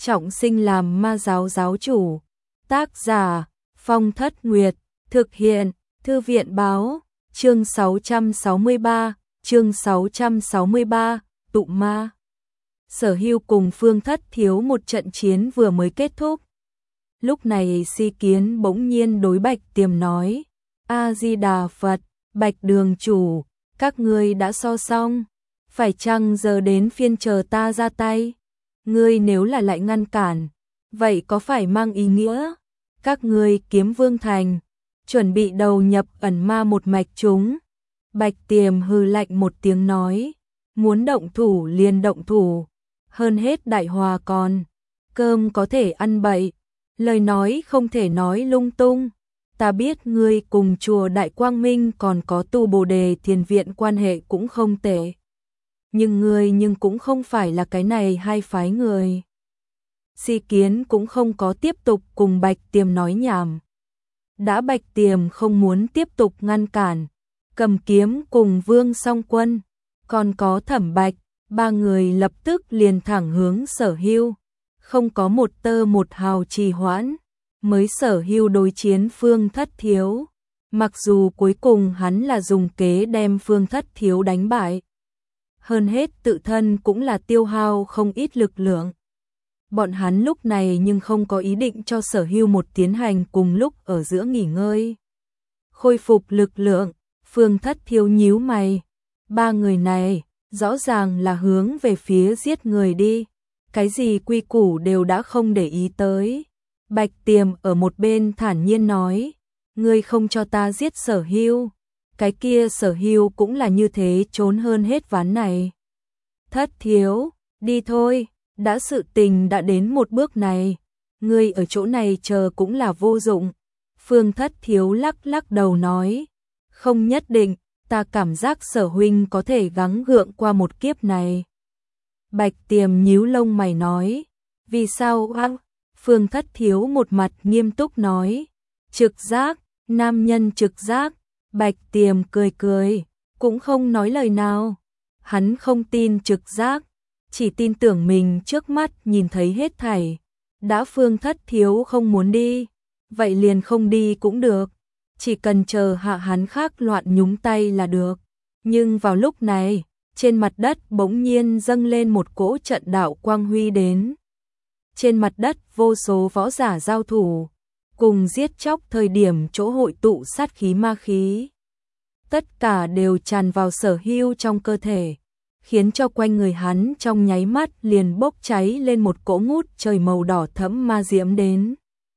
trọng sinh làm ma giáo giáo chủ. Tác giả Phong Thất Nguyệt, thực hiện Thư viện báo, chương 663, tụ ma. Sở Hưu cùng Phương Thất Thiếu một trận chiến vừa mới kết thúc. Lúc này Si Kiến bỗng nhiên đối Bạch Tiềm nói: A-di-đà Phật, Bạch đường chủ, các ngươi đã so xong, phải chăng giờ đến phiên chờ ta ra tay? Ngươi nếu là lại ngăn cản, vậy có phải mang ý nghĩa các ngươi Kiếm Vương Thành chuẩn bị đầu nhập ẩn ma một mạch chúng? Bạch Tiềm hừ lạnh một tiếng nói: muốn động thủ liền động thủ, hơn hết đại hòa còn, cơm có thể ăn bậy, lời nói không thể nói lung tung. Ta biết ngươi cùng chùa Đại Quang Minh còn có tu Bồ Đề Thiền Viện quan hệ cũng không tệ, nhưng ngươi cũng không phải là cái này hai phái người. Si Kiến cũng không có tiếp tục cùng Bạch Tiềm nói nhảm. Đã Bạch Tiềm không muốn tiếp tục ngăn cản, Cầm Kiếm cùng Vương Song Quân, còn có Thẩm Bạch, ba người lập tức liền thẳng hướng Sở Hưu, không có một tơ một hào trì hoãn, mới Sở Hưu đối chiến Phương Thất Thiếu. Mặc dù cuối cùng hắn là dùng kế đem Phương Thất Thiếu đánh bại, hơn hết tự thân cũng là tiêu hao không ít lực lượng. Bọn hắn lúc này nhưng không có ý định cho Sở Hưu một tiến hành cùng lúc ở giữa nghỉ ngơi, khôi phục lực lượng. Phương Thất Thiếu nhíu mày, ba người này rõ ràng là hướng về phía giết người đi, cái gì quy củ đều đã không để ý tới. Bạch Tiềm ở một bên thản nhiên nói: ngươi không cho ta giết Sở Hưu, cái kia Sở Hưu cũng là như thế trốn hơn hết ván này. Thất Thiếu, đi thôi, đã sự tình đã đến một bước này, ngươi ở chỗ này chờ cũng là vô dụng. Phương Thất Thiếu lắc đầu nói: không nhất định, ta cảm giác Sở huynh có thể gắng gượng qua một kiếp này. Bạch Tiềm nhíu lông mày nói: vì sao? Phương Thất Thiếu một mặt nghiêm túc nói: trực giác, nam nhân trực giác. Bạch Tiềm cười, cũng không nói lời nào. Hắn không tin trực giác, chỉ tin tưởng mình trước mắt nhìn thấy hết thảy. Đã Phương Thất Thiếu không muốn đi, vậy liền không đi cũng được, chỉ cần chờ hạ hắn khác loạn nhúng tay là được. Nhưng vào lúc này, trên mặt đất bỗng nhiên dâng lên một cỗ trận đạo quang huy đến. Trên mặt đất vô số võ giả giao thủ, cùng giết chóc thời điểm chỗ hội tụ sát khí ma khí. Tất cả đều tràn vào Sở Hưu trong cơ thể, khiến cho quanh người hắn trong nháy mắt liền bốc cháy lên một cỗ ngút trời màu đỏ thẫm ma diễm đến.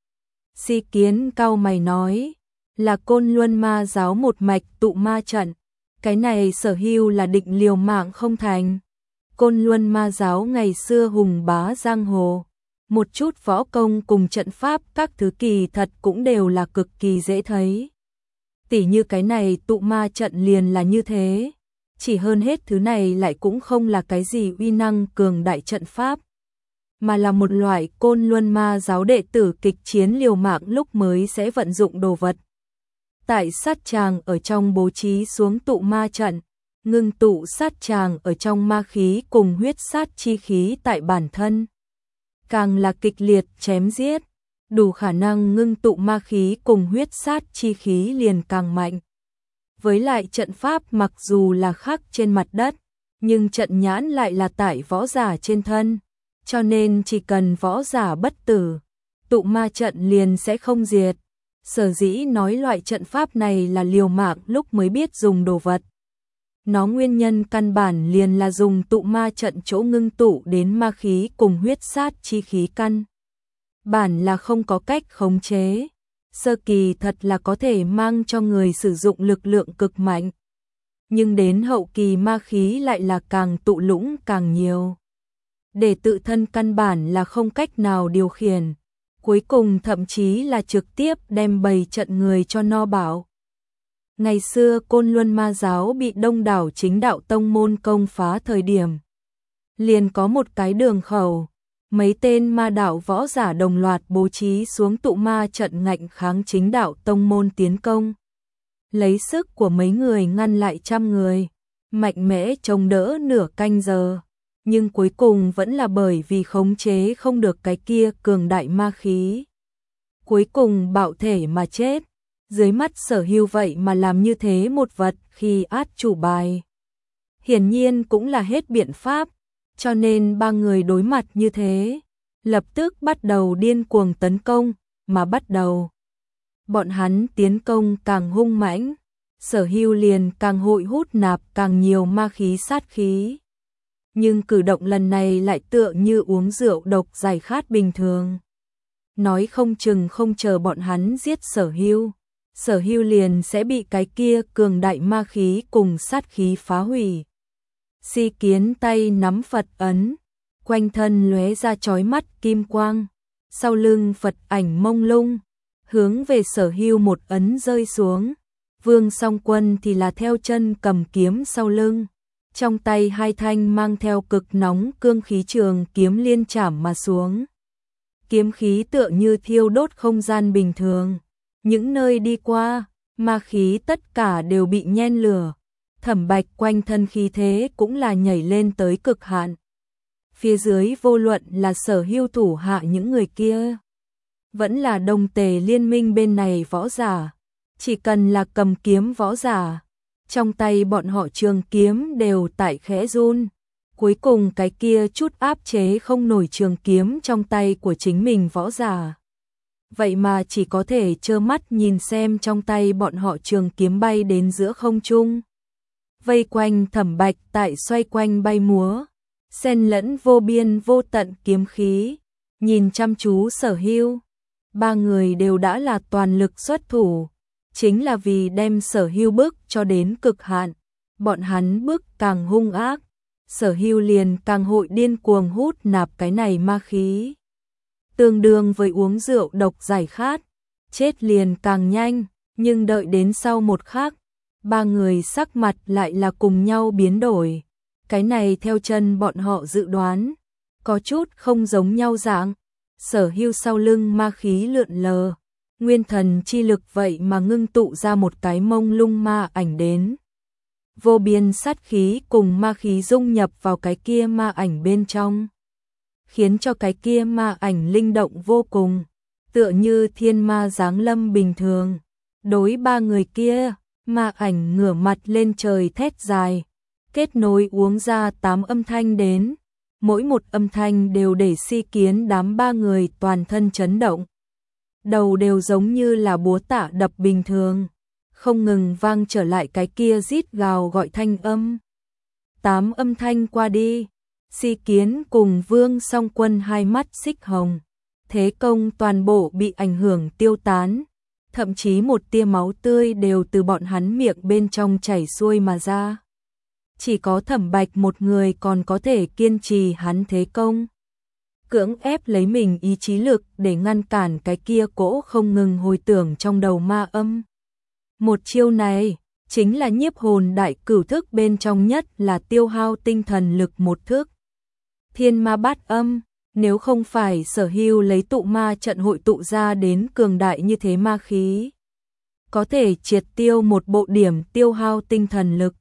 Si Kiến cau mày nói: là Côn Luân ma giáo một mạch tụ ma trận, cái này Sở Hưu là định liều mạng không thành. Côn Luân ma giáo ngày xưa hùng bá giang hồ, một chút võ công cùng trận pháp các thứ kỳ thật cũng đều là cực kỳ dễ thấy. Tỉ như cái này tụ ma trận liền là như thế, chỉ hơn hết thứ này lại cũng không là cái gì uy năng cường đại trận pháp, mà là một loại Côn Luân ma giáo đệ tử kịch chiến liều mạng lúc mới sẽ vận dụng đồ vật. Tại sát tràng ở trong bố trí xuống tụ ma trận, ngưng tụ sát tràng ở trong ma khí cùng huyết sát chi khí tại bản thân. Càng là kịch liệt chém giết, đủ khả năng ngưng tụ ma khí cùng huyết sát chi khí liền càng mạnh. Với lại trận pháp mặc dù là khắc trên mặt đất, nhưng trận nhãn lại là tại võ giả trên thân, cho nên chỉ cần võ giả bất tử, tụ ma trận liền sẽ không diệt. Sở dĩ nói loại trận pháp này là liều mạng lúc mới biết dùng đồ vật. Nó nguyên nhân căn bản liền là dùng tụ ma trận chỗ ngưng tụ đến ma khí cùng huyết sát chi khí căn bản là không có cách khống chế. Sơ kỳ thật là có thể mang cho người sử dụng lực lượng cực mạnh, nhưng đến hậu kỳ ma khí lại là càng tụ lũng càng nhiều, để tự thân căn bản là không cách nào điều khiển, cuối cùng thậm chí là trực tiếp đem bầy trận người cho no bảo. Ngày xưa Côn Luân ma giáo bị đông đảo chính đạo tông môn công phá thời điểm, liền có một cái đường khẩu, mấy tên ma đạo võ giả đồng loạt bố trí xuống tụ ma trận ngạnh kháng chính đạo tông môn tiến công. Lấy sức của mấy người ngăn lại trăm người, mạnh mẽ chống đỡ nửa canh giờ. nhưng cuối cùng vẫn là bởi vì khống chế không được cái kia cường đại ma khí. Cuối cùng bạo thể mà chết, dưới mắt Sở Hưu vậy mà làm như thế một vật khi át chủ bài. Hiển nhiên cũng là hết biện pháp, cho nên ba người đối mặt như thế, lập tức bắt đầu điên cuồng tấn công, mà bắt đầu. Bọn hắn tiến công càng hung mãnh, Sở Hưu liền càng hội hút nạp càng nhiều ma khí sát khí. Nhưng cử động lần này lại tựa như uống rượu độc giải khát bình thường. Nói không chừng không chờ bọn hắn giết Sở Hưu liền sẽ bị cái kia cường đại ma khí cùng sát khí phá hủy. Si Kiến tay nắm Phật ấn, quanh thân lóe ra chói mắt kim quang, sau lưng Phật ảnh mông lung, hướng về Sở Hưu một ấn rơi xuống. Vương Song Quân thì là theo chân cầm kiếm sau lưng, trong tay hai thanh mang theo cực nóng cương khí trường kiếm liên chảm mà xuống. Kiếm khí tựa như thiêu đốt không gian bình thường, những nơi đi qua, ma khí tất cả đều bị nhen lửa. Thẩm Bạch quanh thân khí thế cũng là nhảy lên tới cực hạn. Phía dưới vô luận là Sở Hưu thủ hạ những người kia, vẫn là Đồng Tề liên minh bên này võ giả, chỉ cần là cầm kiếm võ giả, trong tay bọn họ trường kiếm đều tại khẽ run. Cuối cùng cái kia chút áp chế không nổi trường kiếm trong tay của chính mình võ giả. Vậy mà chỉ có thể trơ mắt nhìn xem trong tay bọn họ trường kiếm bay đến giữa không trung. Vây quanh Thẩm Bạch tại xoay quanh bay múa, xen lẫn vô biên vô tận kiếm khí, nhìn chăm chú Sở Hưu. Ba người đều đã là toàn lực xuất thủ, chính là vì đem Sở Hưu bức cho đến cực hạn. Bọn hắn bức càng hung ác, Sở Hưu liền càng hội điên cuồng hút nạp cái này ma khí. Tương đương với uống rượu độc giải khát, chết liền càng nhanh, nhưng đợi đến sau một khắc, ba người sắc mặt lại là cùng nhau biến đổi. Cái này theo chân bọn họ dự đoán, có chút không giống nhau dạng. Sở Hưu sau lưng ma khí lượn lờ, nguyên thần chi lực vậy mà ngưng tụ ra một cái mông lung ma ảnh đến. Vô biên sát khí cùng ma khí dung nhập vào cái kia ma ảnh bên trong, khiến cho cái kia ma ảnh linh động vô cùng, tựa như thiên ma giáng lâm bình thường. Đối ba người kia, ma ảnh ngửa mặt lên trời thét dài, kết nối uống ra 8 âm thanh đến, mỗi một âm thanh đều để Si Kiến đám ba người toàn thân chấn động. Đầu đều giống như là búa tạ đập bình thường, không ngừng vang trở lại cái kia rít gào gọi thanh âm. 8 âm thanh qua đi, Si Kiến cùng Vương Song Quân hai mắt xích hồng, thế công toàn bộ bị ảnh hưởng tiêu tán, thậm chí một tia máu tươi đều từ bọn hắn miệng bên trong chảy xuôi mà ra. Chỉ có Thẩm Bạch một người còn có thể kiên trì hắn thế công, cưỡng ép lấy mình ý chí lực để ngăn cản cái kia cỗ không ngừng hồi tưởng trong đầu ma âm. Một chiêu này chính là nhiếp hồn đại cửu thức bên trong nhất là tiêu hao tinh thần lực một thức. Thiên ma bát âm, nếu không phải Sở Hưu lấy tụ ma trận hội tụ ra đến cường đại như thế ma khí, có thể triệt tiêu một bộ điểm tiêu hao tinh thần lực.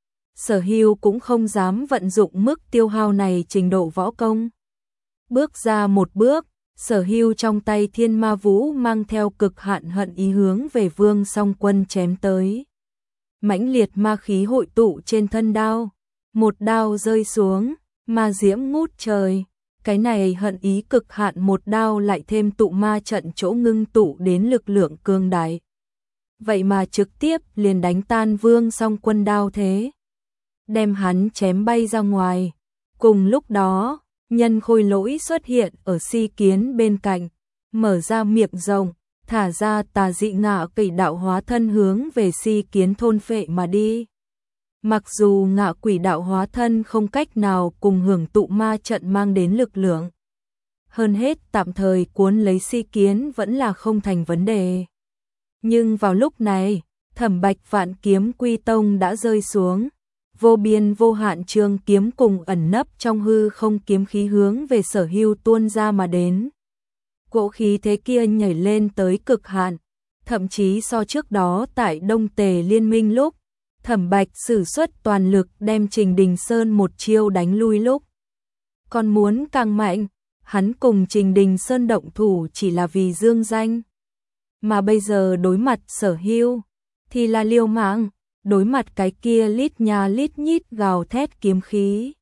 Sở Hưu cũng không dám vận dụng mức tiêu hao này trình độ võ công. Bước ra một bước, Sở Hưu trong tay thiên ma vũ mang theo cực hạn hận ý hướng về Vương Song Quân chém tới. Mãnh liệt ma khí hội tụ trên thân đao, một đao rơi xuống, ma diễm ngút trời. Cái này hận ý cực hạn một đao lại thêm tụ ma trận chỗ ngưng tụ đến lực lượng cường đại. Vậy mà trực tiếp liền đánh tan Vương Song Quân đao thế, đem hắn chém bay ra ngoài. Cùng lúc đó, Nhân Khôi Lỗi xuất hiện ở Si Kiến bên cạnh, mở ra miệng rồng, thả ra tà dị ngạ quỷ đạo hóa thân hướng về Si Kiến thôn phệ mà đi. Mặc dù ngạ quỷ đạo hóa thân không cách nào cùng hưởng tụ ma trận mang đến lực lượng, hơn hết tạm thời cuốn lấy Si Kiến vẫn là không thành vấn đề. Nhưng vào lúc này, Thẩm Bạch vạn kiếm quy tông đã rơi xuống, vô biên vô hạn trường kiếm cùng ẩn nấp trong hư không kiếm khí hướng về Sở Hưu tuôn ra mà đến. Cỗ khí thế kia nhảy lên tới cực hạn, thậm chí so trước đó tại Đông Tề liên minh lúc, Thẩm Bạch sử xuất toàn lực đem Trình Đình Sơn một chiêu đánh lui lúc, còn muốn càng mạnh. Hắn cùng Trình Đình Sơn động thủ chỉ là vì dương danh, mà bây giờ đối mặt Sở Hưu thì là liều mạng, đối mặt cái kia lít nha lít nhít gào thét kiếm khí.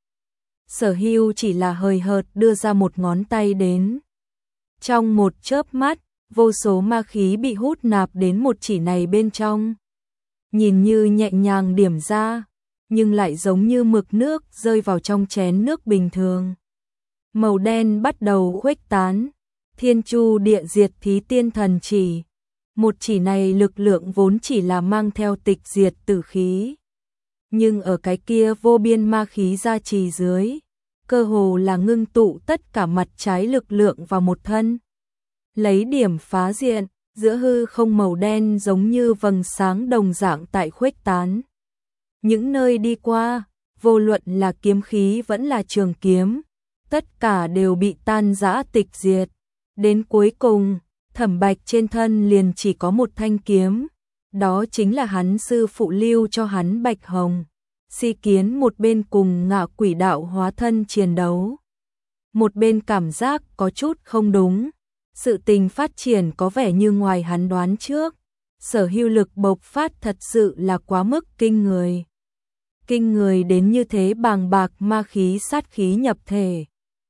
Sở Hưu chỉ là hời hợt đưa ra một ngón tay đến. Trong một chớp mắt, vô số ma khí bị hút nạp đến một chỉ này bên trong. Nhìn như nhẹ nhàng điểm ra, nhưng lại giống như mực nước rơi vào trong chén nước bình thường. Màu đen bắt đầu khuếch tán, Thiên Chu Địa Diệt Thí Tiên Thần Chỉ. Một chỉ này lực lượng vốn chỉ là mang theo tịch diệt tử khí. Nhưng ở cái kia vô biên ma khí gia trì dưới, cơ hồ là ngưng tụ tất cả mặt trái lực lượng vào một thân. Lấy điểm phá diện, giữa hư không màu đen giống như vầng sáng đồng dạng tại khuếch tán. Những nơi đi qua, vô luận là kiếm khí vẫn là trường kiếm, tất cả đều bị tan rã tịch diệt. Đến cuối cùng, Thẩm Bạch trên thân liền chỉ có một thanh kiếm, đó chính là hắn sư phụ lưu cho hắn Bạch Hồng. Si Kiến một bên cùng Ngạ Quỷ Đạo hóa thân chiến đấu, một bên cảm giác có chút không đúng. Sự tình phát triển có vẻ như ngoài hắn đoán trước, Sở Hưu lực bộc phát thật sự là quá mức kinh người. Kinh người đến như thế, bàng bạc ma khí sát khí nhập thể.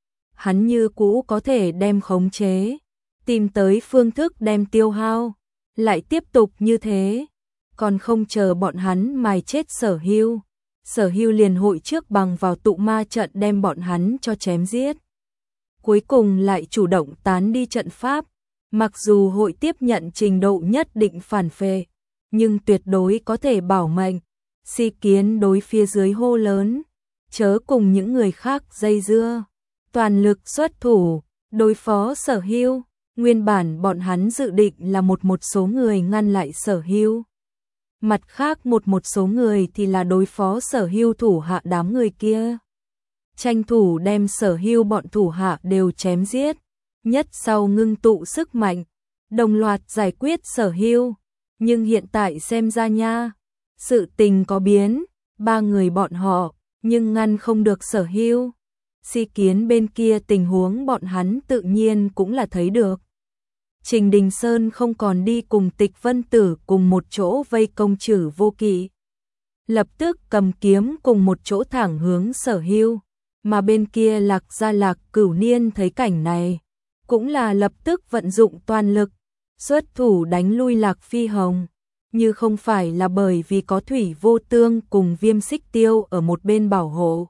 Hắn như cũ có thể đem khống chế, tìm tới phương thức đem tiêu hao, lại tiếp tục như thế, còn không chờ bọn hắn mài chết Sở Hưu. Sở Hưu liền hội trước bằng vào tụ ma trận đem bọn hắn cho chém giết. Cuối cùng lại chủ động tán đi trận pháp, mặc dù hội tiếp nhận trình độ nhất định phản phệ, nhưng tuyệt đối có thể bảo mệnh. Si Kiến đối phía dưới hô lớn, chớ cùng những người khác dây dưa, toàn lực xuất thủ, đối phó Sở Hưu. Nguyên bản bọn hắn dự định là một số người ngăn lại Sở Hưu, mặt khác một số người thì là đối phó Sở Hưu thủ hạ đám người kia. Tranh thủ đem Sở Hưu bọn thủ hạ đều chém giết, nhất sau ngưng tụ sức mạnh, đồng loạt giải quyết Sở Hưu. Nhưng hiện tại xem ra nha, sự tình có biến, ba người bọn họ, nhưng ngăn không được Sở Hưu. Si Kiến bên kia tình huống bọn hắn tự nhiên cũng là thấy được. Trình Đình Sơn không còn đi cùng Tịch Vân Tử cùng một chỗ vây công Trử Vô Kỵ, lập tức cầm kiếm cùng một chỗ thẳng hướng Sở Hưu. Mà bên kia Lạc Gia Lạc Cửu Niên thấy cảnh này, cũng là lập tức vận dụng toàn lực, xuất thủ đánh lui Lạc Phi Hồng. Như không phải là bởi vì có Thủy Vô Tương cùng Viêm Xích Tiêu ở một bên bảo hộ,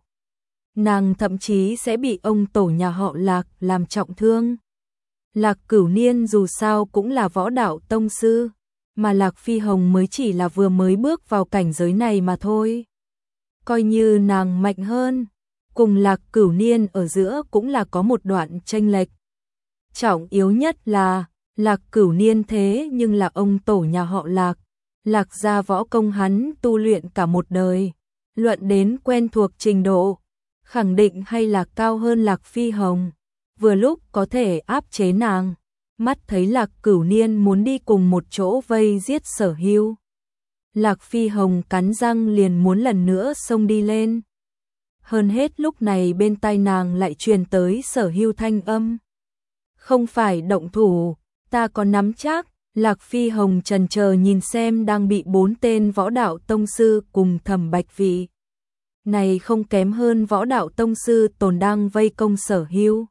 nàng thậm chí sẽ bị ông tổ nhà họ Lạc làm trọng thương. Lạc Cửu Niên dù sao cũng là võ đạo tông sư, mà Lạc Phi Hồng mới chỉ là vừa mới bước vào cảnh giới này mà thôi. Coi như nàng mạnh hơn, cùng Lạc Cửu Niên ở giữa cũng là có một đoạn chênh lệch. Trọng yếu nhất là, Lạc Cửu Niên thế nhưng là ông tổ nhà họ Lạc, Lạc gia võ công hắn tu luyện cả một đời, luận đến quen thuộc trình độ, khẳng định hay là cao hơn Lạc Phi Hồng, vừa lúc có thể áp chế nàng. Mắt thấy Lạc Cửu Niên muốn đi cùng một chỗ vây giết Sở Hưu, Lạc Phi Hồng cắn răng liền muốn lần nữa xông đi lên. Hơn hết lúc này bên tai nàng lại truyền tới Sở Hưu thanh âm. Không phải động thủ, ta có nắm chắc. Lạc Phi Hồng chần chờ nhìn xem đang bị 4 tên võ đạo tông sư cùng Thẩm Bạch vị này không kém hơn võ đạo tông sư tồn đang vây công Sở Hưu.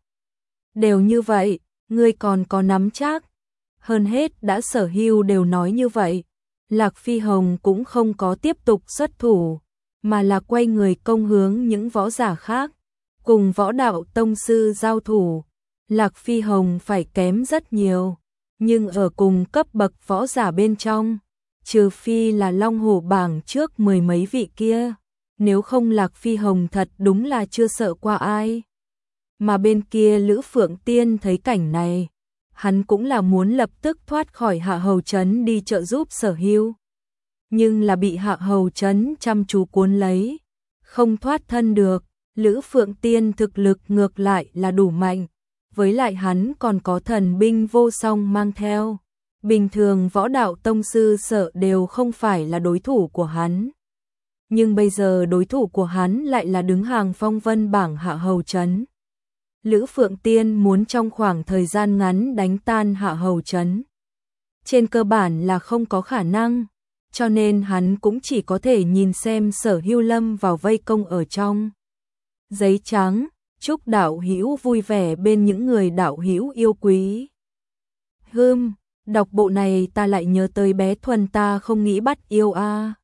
Đều như vậy, ngươi còn có nắm chắc. Hơn hết đã Sở Hưu đều nói như vậy, Lạc Phi Hồng cũng không có tiếp tục xuất thủ, mà là quay người công hướng những võ giả khác, cùng võ đạo tông sư giao thủ. Lạc Phi Hồng phải kém rất nhiều, nhưng ở cùng cấp bậc võ giả bên trong, trừ phi là Long Hổ bảng trước 10 mấy vị kia, nếu không Lạc Phi Hồng thật đúng là chưa sợ qua ai. Mà bên kia Lữ Phượng Tiên thấy cảnh này, hắn cũng là muốn lập tức thoát khỏi Hạ Hầu Trấn đi trợ giúp Sở Hưu, nhưng là bị Hạ Hầu Trấn chăm chú cuốn lấy, không thoát thân được. Lữ Phượng Tiên thực lực ngược lại là đủ mạnh, với lại hắn còn có thần binh vô song mang theo, bình thường võ đạo tông sư sợ đều không phải là đối thủ của hắn. Nhưng bây giờ đối thủ của hắn lại là đứng hàng phong vân bảng Hạ Hầu Trấn, Lữ Phượng Tiên muốn trong khoảng thời gian ngắn đánh tan Hạ Hầu Trấn. Trên cơ bản là không có khả năng, cho nên hắn cũng chỉ có thể nhìn xem Sở Hưu lâm vào vây công ở trong. Giấy trắng, chúc đạo hữu vui vẻ bên những người đạo hữu yêu quý. Đọc bộ này ta lại nhớ tới bé Thuần ta không nghĩ bắt yêu a.